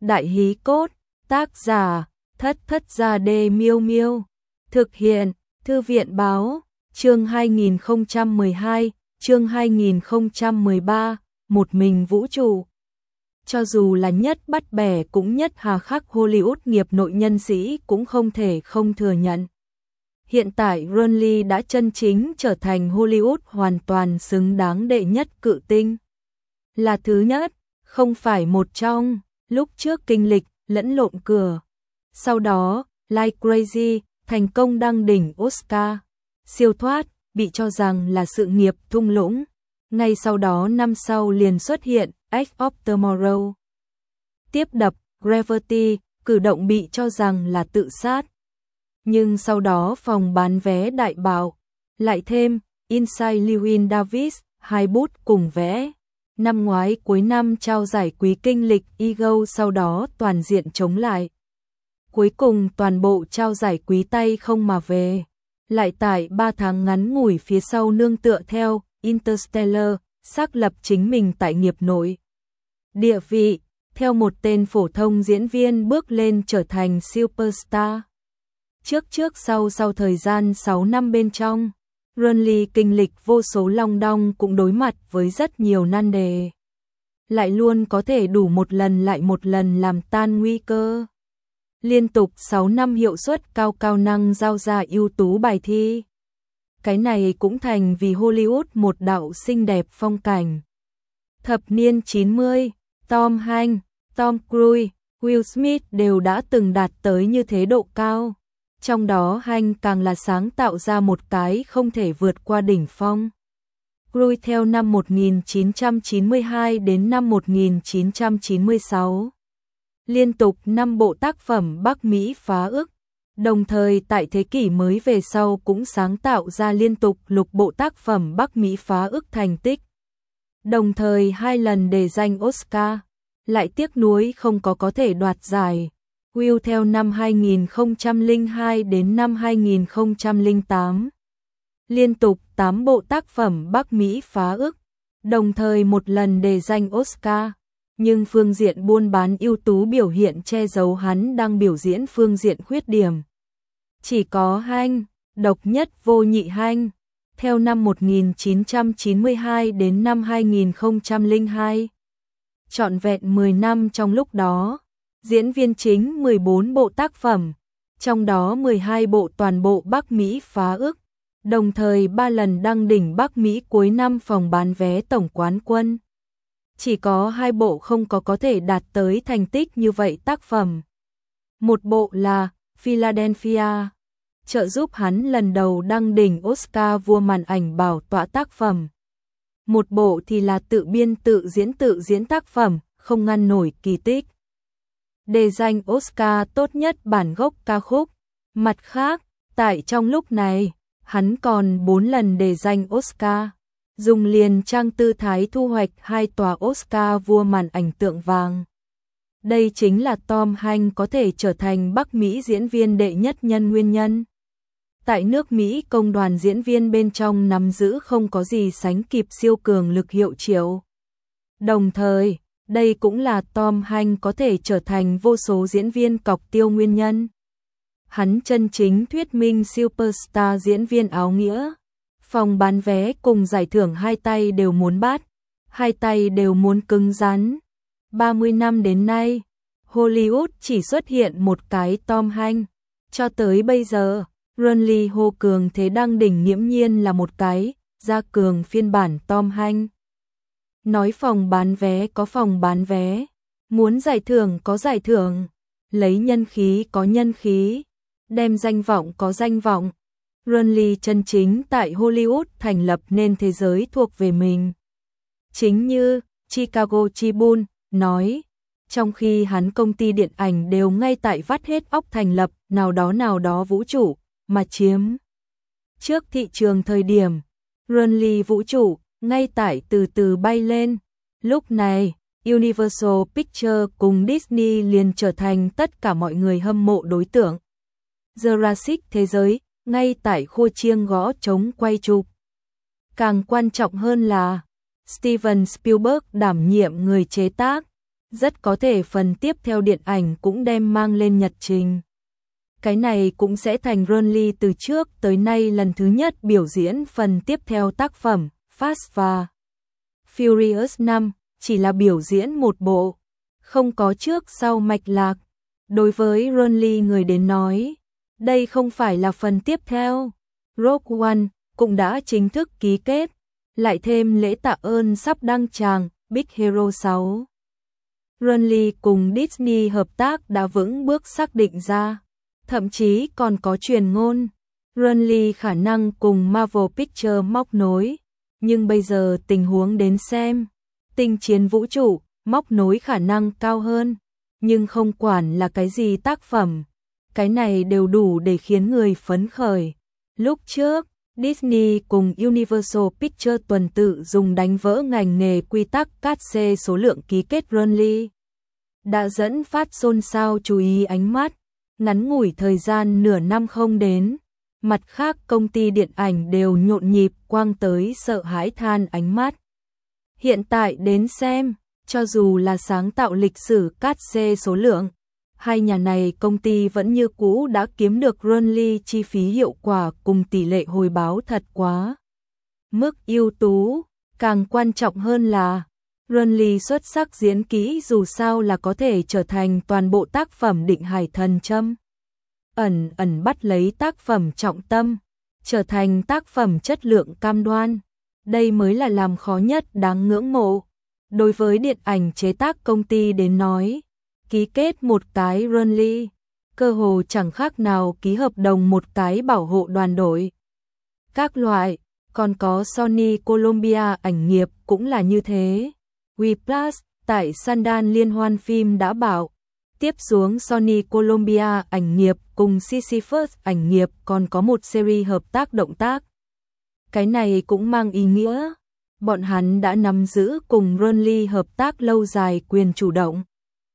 Đại hí cốt, tác giả, Thất Thất Gia Đê Miêu Miêu. Thực hiện, Thư viện báo, chương 2012, chương 2013, một mình vũ trụ. Cho dù là nhất bắt bẻ cũng nhất hà khắc Hollywood nghiệp nội nhân sĩ cũng không thể không thừa nhận. Hiện tại Ron Lee đã chân chính trở thành Hollywood hoàn toàn xứng đáng đệ nhất cự tinh. Là thứ nhất, không phải một trong, lúc trước kinh lịch, lẫn lộn cửa. Sau đó, Like Crazy, thành công đăng đỉnh Oscar. Siêu thoát, bị cho rằng là sự nghiệp thung lũng. Ngay sau đó năm sau liền xuất hiện Edge of Tomorrow. Tiếp đập Gravity, cử động bị cho rằng là tự sát. Nhưng sau đó phòng bán vé đại bạo, lại thêm Inside Llewyn Davis, 2 bút cùng vẽ. Năm ngoái cuối năm trao giải quý kinh lịch Ego, sau đó toàn diện chống lại. Cuối cùng toàn bộ trao giải quý tay không mà về. Lại tại 3 tháng ngắn ngủi phía sau nương tựa theo Interstellar, xác lập chính mình tại nghiệp nội. Địa vị, theo một tên phổ thông diễn viên bước lên trở thành superstar. Trước sau thời gian 6 năm bên trong, Ron Lee kinh lịch vô số long đong cũng đối mặt với rất nhiều nan đề. Lại luôn có thể đủ một lần lại một lần làm tan nguy cơ. Liên tục 6 năm hiệu suất cao năng giao ra ưu tú bài thi. Cái này cũng thành vì Hollywood một đạo xinh đẹp phong cảnh. Thập niên 90, Tom Hanks, Tom Cruise, Will Smith đều đã từng đạt tới như thế độ cao. Trong đó Hanks càng là sáng tạo ra một cái không thể vượt qua đỉnh phong. Cruise theo năm 1992 đến năm 1996. Liên tục 5 bộ tác phẩm Bắc Mỹ phá ức. Đồng thời tại thế kỷ mới về sau cũng sáng tạo ra liên tục lục bộ tác phẩm Bắc Mỹ phá ức thành tích. Đồng thời 2 lần đề danh Oscar. Lại tiếc nuối không có thể đoạt giải. Will theo năm 2002 đến năm 2008. Liên tục 8 bộ tác phẩm Bắc Mỹ phá ức. Đồng thời 1 lần đề danh Oscar. Nhưng phương diện buôn bán ưu tú biểu hiện che giấu hắn đang biểu diễn phương diện khuyết điểm. Chỉ có Hanks, độc nhất vô nhị Hanks, theo năm 1992 đến năm 2002. Trọn vẹn 10 năm trong lúc đó, diễn viên chính 14 bộ tác phẩm, trong đó 12 bộ toàn bộ Bắc Mỹ phá ức, đồng thời 3 lần đăng đỉnh Bắc Mỹ cuối năm phòng bán vé tổng quán quân. Chỉ có 2 bộ không có thể đạt tới thành tích như vậy tác phẩm. Một bộ là Philadelphia, trợ giúp hắn lần đầu đăng đỉnh Oscar vua màn ảnh bảo tọa tác phẩm. Một bộ thì là tự biên tự diễn tác phẩm, không ngăn nổi kỳ tích. Đề danh Oscar tốt nhất bản gốc ca khúc. Mặt khác, tại trong lúc này, hắn còn 4 lần đề danh Oscar. Dùng liền trang tư thái thu hoạch 2 tòa Oscar vua màn ảnh tượng vàng. Đây chính là Tom Hanks có thể trở thành Bắc Mỹ diễn viên đệ nhất nhân nguyên nhân. Tại nước Mỹ công đoàn diễn viên bên trong nắm giữ không có gì sánh kịp siêu cường lực hiệu triệu. Đồng thời, đây cũng là Tom Hanks có thể trở thành vô số diễn viên cọc tiêu nguyên nhân. Hắn chân chính thuyết minh superstar diễn viên áo nghĩa. Phòng bán vé cùng giải thưởng 2 tay đều muốn bắt, 2 tay đều muốn cứng rắn. 30 năm đến nay, Hollywood chỉ xuất hiện một cái Tom Hanks. Cho tới bây giờ, Ron Lee hô cường thế đăng đỉnh nghiễm nhiên là một cái, gia cường phiên bản Tom Hanks. Nói phòng bán vé có phòng bán vé, muốn giải thưởng có giải thưởng, lấy nhân khí có nhân khí, đem danh vọng có danh vọng. Ron Lee chân chính tại Hollywood thành lập nên thế giới thuộc về mình. Chính như Chicago Tribune nói, trong khi hắn công ty điện ảnh đều ngay tại vắt hết óc thành lập nào đó vũ trụ mà chiếm trước thị trường thời điểm, Ron Lee vũ trụ ngay tại từ từ bay lên. Lúc này, Universal Pictures cùng Disney liền trở thành tất cả mọi người hâm mộ đối tượng. Jurassic thế giới ngay tại khua chiêng gõ trống quay chụp. Càng quan trọng hơn là Steven Spielberg đảm nhiệm người chế tác, rất có thể phần tiếp theo điện ảnh cũng đem mang lên nhật trình. Cái này cũng sẽ thành Ron từ trước tới nay lần thứ nhất biểu diễn phần tiếp theo tác phẩm Fast và Furious 5, chỉ là biểu diễn một bộ, không có trước sau mạch lạc. Đối với Ron người đến nói, đây không phải là phần tiếp theo. Rogue One cũng đã chính thức ký kết, lại thêm lễ tạ ơn sắp đăng tràng Big Hero 6. Ron cùng Disney hợp tác đã vững bước xác định ra, thậm chí còn có truyền ngôn Ron khả năng cùng Marvel Pictures móc nối, nhưng bây giờ tình huống đến xem, tinh chiến vũ trụ móc nối khả năng cao hơn, nhưng không quản là cái gì tác phẩm, cái này đều đủ để khiến người phấn khởi. Lúc trước, Disney cùng Universal Pictures tuần tự dùng đánh vỡ ngành nghề quy tắc cát xê số lượng ký kết Ron đã dẫn phát xôn xao chú ý ánh mắt. Ngắn ngủi thời gian nửa năm không đến, mặt khác công ty điện ảnh đều nhộn nhịp quang tới sợ hãi than ánh mắt. Hiện tại đến xem, cho dù là sáng tạo lịch sử cát xê số lượng, hai nhà này công ty vẫn như cũ đã kiếm được Ron chi phí hiệu quả cùng tỷ lệ hồi báo thật quá mức ưu tú. Càng quan trọng hơn là Ron xuất sắc diễn kỹ dù sao là có thể trở thành toàn bộ tác phẩm định hải thần châm. Ẩn bắt lấy tác phẩm trọng tâm, trở thành tác phẩm chất lượng cam đoan. Đây mới là làm khó nhất đáng ngưỡng mộ. Đối với điện ảnh chế tác công ty đến nói, ký kết một cái Ron cơ hồ chẳng khác nào ký hợp đồng một cái bảo hộ đoàn đội. Các loại, còn có Sony Columbia ảnh nghiệp cũng là như thế. WePlus tại Sundance liên hoan phim đã bảo, tiếp xuống Sony Columbia ảnh nghiệp cùng Sisyphus ảnh nghiệp còn có một series hợp tác động tác. Cái này cũng mang ý nghĩa, bọn hắn đã nắm giữ cùng Ron hợp tác lâu dài quyền chủ động.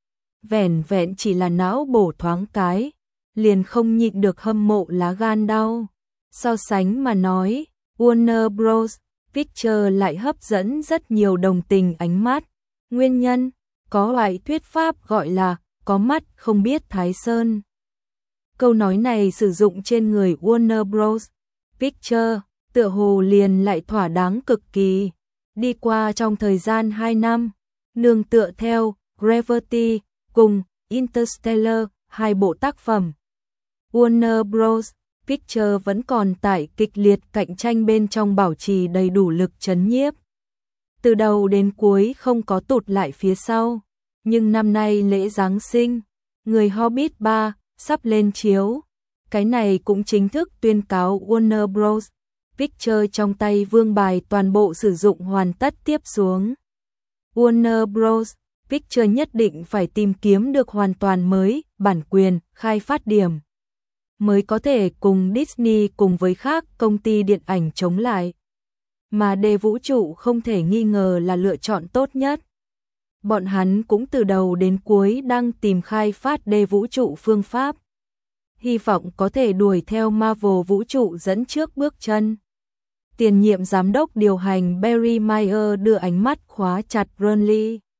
Vẻn vẹn chỉ là não bổ thoáng cái, liền không nhịn được hâm mộ lá gan đau. So sánh mà nói, Warner Bros. Pictures lại hấp dẫn rất nhiều đồng tình ánh mắt. Nguyên nhân, có loại thuyết pháp gọi là có mắt không biết Thái Sơn. Câu nói này sử dụng trên người Warner Bros. Pictures, tựa hồ liền lại thỏa đáng cực kỳ. Đi qua trong thời gian 2 năm, nương tựa theo Gravity cùng Interstellar, hai bộ tác phẩm, Warner Bros. Pictures vẫn còn tại kịch liệt cạnh tranh bên trong bảo trì đầy đủ lực trấn nhiếp. Từ đầu đến cuối không có tụt lại phía sau, nhưng năm nay lễ Giáng sinh, Người Hobbit 3 sắp lên chiếu. Cái này cũng chính thức tuyên cáo Warner Bros. Pictures trong tay vương bài toàn bộ sử dụng hoàn tất tiếp xuống. Warner Bros. Pictures nhất định phải tìm kiếm được hoàn toàn mới bản quyền, khai phát điểm, mới có thể cùng Disney cùng với khác công ty điện ảnh chống lại. Mà đề vũ trụ không thể nghi ngờ là lựa chọn tốt nhất. Bọn hắn cũng từ đầu đến cuối đang tìm khai phát đề vũ trụ phương pháp. Hy vọng có thể đuổi theo Marvel vũ trụ dẫn trước bước chân. Tiền nhiệm giám đốc điều hành Barry Meyer đưa ánh mắt khóa chặt Ron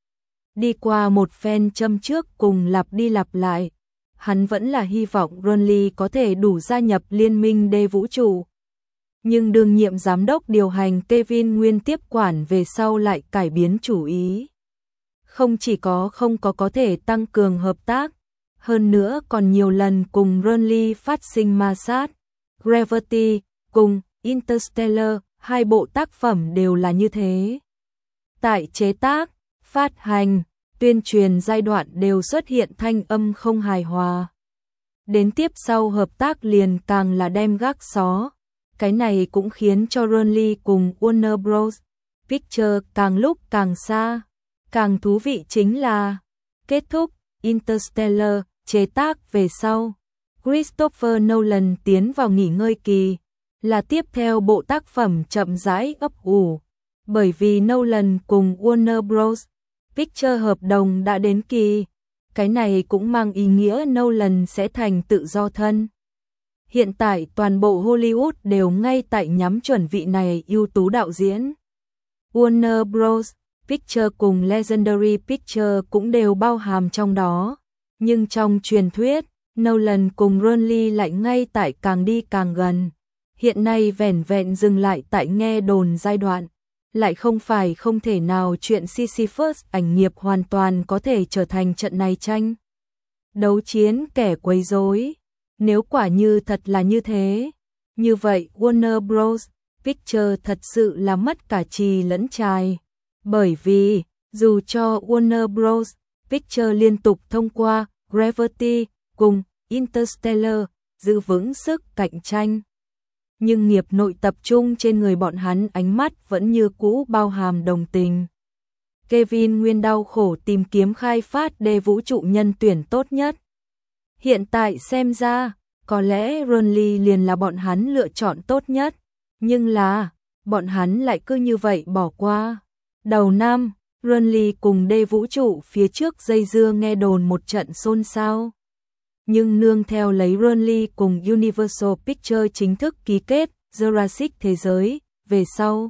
Đi qua một phen châm trước cùng lặp đi lặp lại, hắn vẫn là hy vọng Ron có thể đủ gia nhập liên minh đê vũ trụ. Nhưng đương nhiệm giám đốc điều hành Kevin Nguyên tiếp quản về sau lại cải biến chủ ý. Không chỉ không có thể tăng cường hợp tác, hơn nữa còn nhiều lần cùng Ron phát sinh ma sát. Gravity cùng Interstellar, hai bộ tác phẩm đều là như thế. Tại chế tác, phát hành, tuyên truyền giai đoạn đều xuất hiện thanh âm không hài hòa. Đến tiếp sau hợp tác liền càng là đem gác xó. Cái này cũng khiến cho Ron cùng Warner Bros. Pictures càng lúc càng xa. Càng thú vị chính là kết thúc Interstellar chế tác về sau, Christopher Nolan tiến vào nghỉ ngơi kỳ, là tiếp theo bộ tác phẩm chậm rãi ấp ủ, bởi vì Nolan cùng Warner Bros. Pictures hợp đồng đã đến kỳ. Cái này cũng mang ý nghĩa Nolan sẽ thành tự do thân. Hiện tại toàn bộ Hollywood đều ngay tại nhắm chuẩn vị này ưu tú đạo diễn. Warner Bros. Pictures cùng Legendary Pictures cũng đều bao hàm trong đó. Nhưng trong truyền thuyết, Nolan cùng Ron Lee lại ngay tại càng đi càng gần. Hiện nay vẻn vẹn dừng lại tại nghe đồn giai đoạn. Lại không phải không thể nào chuyện Sisyphus ảnh nghiệp hoàn toàn có thể trở thành trận này tranh đấu chiến kẻ quấy rối. Nếu quả như thật là như thế, như vậy Warner Bros. Pictures thật sự là mất cả trì lẫn trài. Bởi vì, dù cho Warner Bros. Pictures liên tục thông qua Gravity cùng Interstellar giữ vững sức cạnh tranh, nhưng nghiệp nội tập trung trên người bọn hắn ánh mắt vẫn như cũ bao hàm đồng tình. Kevin Nguyên đau khổ tìm kiếm khai phát đề vũ trụ nhân tuyển tốt nhất. Hiện tại xem ra, có lẽ Ron Lee liền là bọn hắn lựa chọn tốt nhất, nhưng là, bọn hắn lại cứ như vậy bỏ qua. Đầu năm, Ron Lee cùng đề vũ trụ phía trước dây dưa nghe đồn một trận xôn xao. Nhưng nương theo lấy Ron Lee cùng Universal Pictures chính thức ký kết Jurassic thế giới, về sau,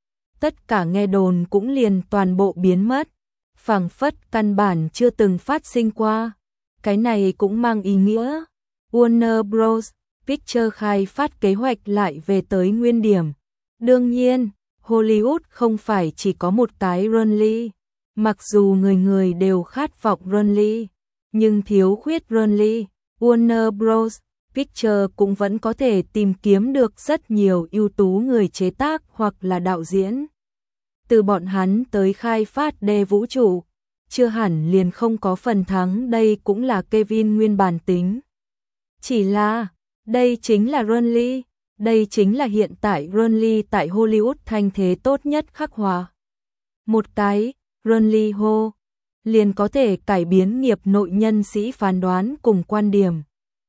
tất cả nghe đồn cũng liền toàn bộ biến mất, phảng phất căn bản chưa từng phát sinh qua. Cái này cũng mang ý nghĩa Warner Bros. Pictures khai phát kế hoạch lại về tới nguyên điểm. Đương nhiên, Hollywood không phải chỉ có một cái Ron Lee, mặc dù người người đều khát vọng Ron Lee, nhưng thiếu khuyết Ron Lee, Warner Bros. Pictures cũng vẫn có thể tìm kiếm được rất nhiều ưu tú người chế tác hoặc là đạo diễn. Từ bọn hắn tới khai phát đề vũ trụ, chưa hẳn liền không có phần thắng, đây cũng là Kevin Nguyên bản tính. Chỉ là, đây chính là Ron Lee, đây chính là hiện tại Ron Lee tại Hollywood thanh thế tốt nhất khắc họa. Một cái, Ron Lee hô, liền có thể cải biến nghiệp nội nhân sĩ phán đoán cùng quan điểm.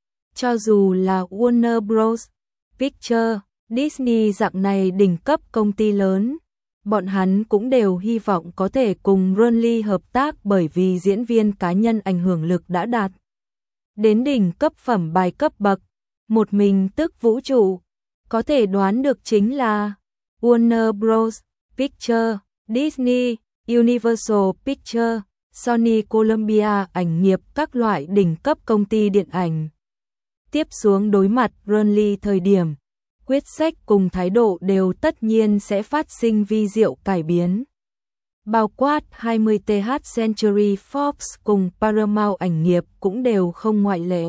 Cho dù là Warner Bros. Pictures, Disney dạng này đỉnh cấp công ty lớn, bọn hắn cũng đều hy vọng có thể cùng Ron Lee hợp tác bởi vì diễn viên cá nhân ảnh hưởng lực đã đạt đến đỉnh cấp phẩm bài cấp bậc, một mình tức vũ trụ. Có thể đoán được chính là Warner Bros. Pictures, Disney, Universal Pictures, Sony Columbia ảnh nghiệp các loại đỉnh cấp công ty điện ảnh. Tiếp xuống đối mặt Ron Lee thời điểm, quyết sách cùng thái độ đều tất nhiên sẽ phát sinh vi diệu cải biến. Bao quát 20th Century Fox cùng Paramount ảnh nghiệp cũng đều không ngoại lệ.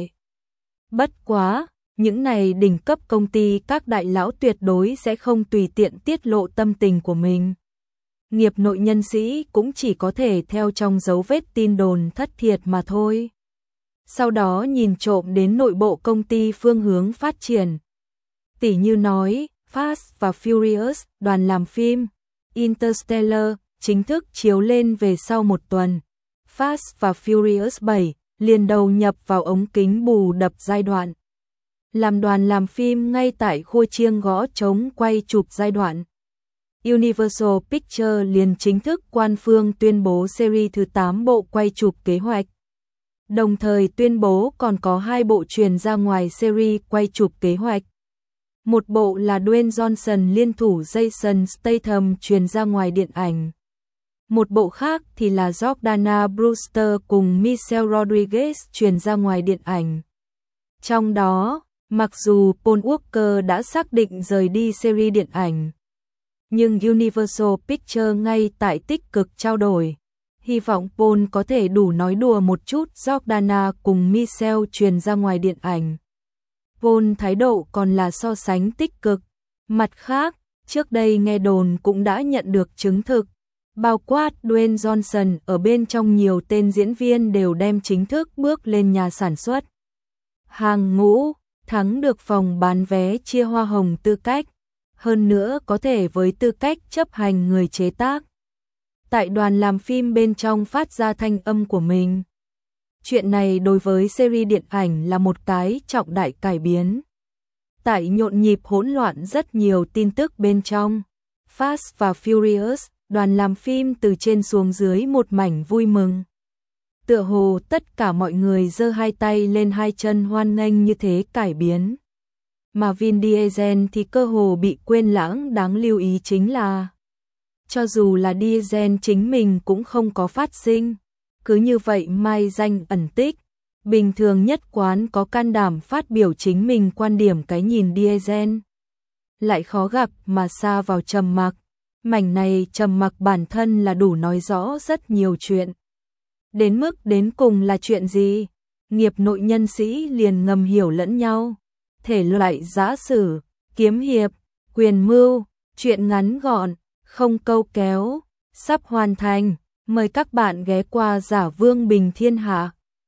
Bất quá, những này đỉnh cấp công ty các đại lão tuyệt đối sẽ không tùy tiện tiết lộ tâm tình của mình. Nghiệp nội nhân sĩ cũng chỉ có thể theo trong dấu vết tin đồn thất thiệt mà thôi. Sau đó nhìn trộm đến nội bộ công ty phương hướng phát triển. Tỉ như nói, Fast và Furious, đoàn làm phim, Interstellar, chính thức chiếu lên về sau một tuần. Fast và Furious 7, liền đầu nhập vào ống kính bù đập giai đoạn. Làm đoàn làm phim ngay tại khua chiêng gõ trống quay chụp giai đoạn. Universal Pictures liền chính thức quan phương tuyên bố series thứ 8 bộ quay chụp kế hoạch. Đồng thời tuyên bố còn có 2 bộ truyền ra ngoài series quay chụp kế hoạch. Một bộ là Dwayne Johnson liên thủ Jason Statham truyền ra ngoài điện ảnh. Một bộ khác thì là Jordana Brewster cùng Michelle Rodriguez truyền ra ngoài điện ảnh. Trong đó, mặc dù Paul Walker đã xác định rời đi series điện ảnh, nhưng Universal Pictures ngay tại tích cực trao đổi. Hy vọng Paul có thể đủ nói đùa một chút Jordana cùng Michelle truyền ra ngoài điện ảnh. Paul thái độ còn là so sánh tích cực. Mặt khác, trước đây nghe đồn cũng đã nhận được chứng thực. Bao quát Dwayne Johnson ở bên trong nhiều tên diễn viên đều đem chính thức bước lên nhà sản xuất. Hàng ngũ, thắng được phòng bán vé chia hoa hồng tư cách. Hơn nữa có thể với tư cách chấp hành người chế tác. Tại đoàn làm phim bên trong phát ra thanh âm của mình. Chuyện này đối với series điện ảnh là một cái trọng đại cải biến. Tại nhộn nhịp hỗn loạn rất nhiều tin tức bên trong, Fast và Furious, đoàn làm phim từ trên xuống dưới một mảnh vui mừng. Tựa hồ tất cả mọi người giơ hai tay lên hai chân hoan nghênh như thế cải biến. Mà Vin Diesel thì cơ hồ bị quên lãng, đáng lưu ý chính là cho dù là diesel chính mình cũng không có phát sinh. Cứ như vậy mai danh ẩn tích, bình thường nhất quán có can đảm phát biểu chính mình quan điểm cái nhìn diesel. Lại khó gặp mà sa vào trầm mặc, mảnh này trầm mặc bản thân là đủ nói rõ rất nhiều chuyện. Đến mức đến cùng là chuyện gì? Nghiệp nội nhân sĩ liền ngầm hiểu lẫn nhau. Thể loại giã sử, kiếm hiệp, quyền mưu, chuyện ngắn gọn, không câu kéo, sắp hoàn thành. Mời các bạn ghé qua Giả Vương Bình Thiên Hạ.